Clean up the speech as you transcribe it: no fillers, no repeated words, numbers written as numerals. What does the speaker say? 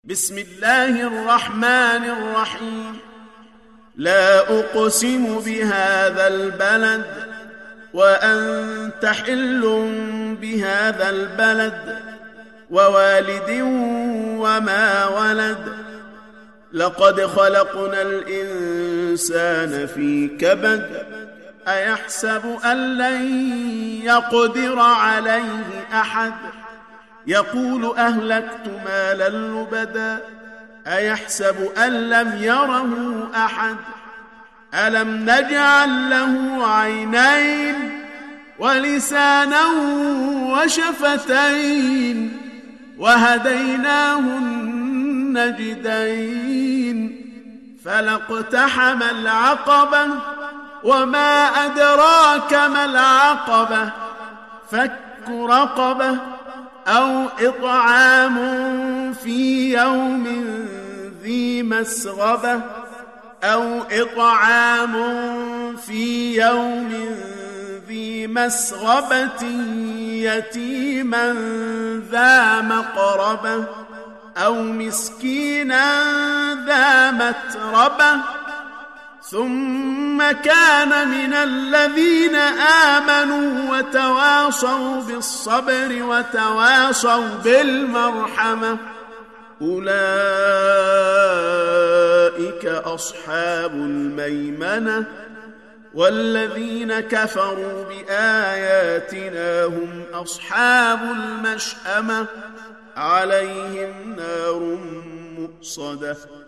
بسم الله الرحمن الرحيم. لا أقسم بهذا البلد وأنت حل بهذا البلد ووالد وما ولد. لقد خلقنا الإنسان في كبد. أيحسب أن لن يقدر عليه أحد. يقول أهلكت مالا لبدا. أيحسب أن لم يره أحد. ألم نجعل له عينين ولسانا وشفتين وهديناه النجدين. فلاقتحم العقبة وما أدراك ما العقبة. فك رقبة أو إطعام في يوم ذي مسغبة يتيما ذا مقربة أو مسكينا ذا متربة. ثم كان من الذين آمنوا وتواصوا بالصبر وتواصوا بالمرحمة. أولئك أصحاب الميمنة. والذين كفروا بآياتنا هم أصحاب المشأمة. عليهم نار مؤصدة.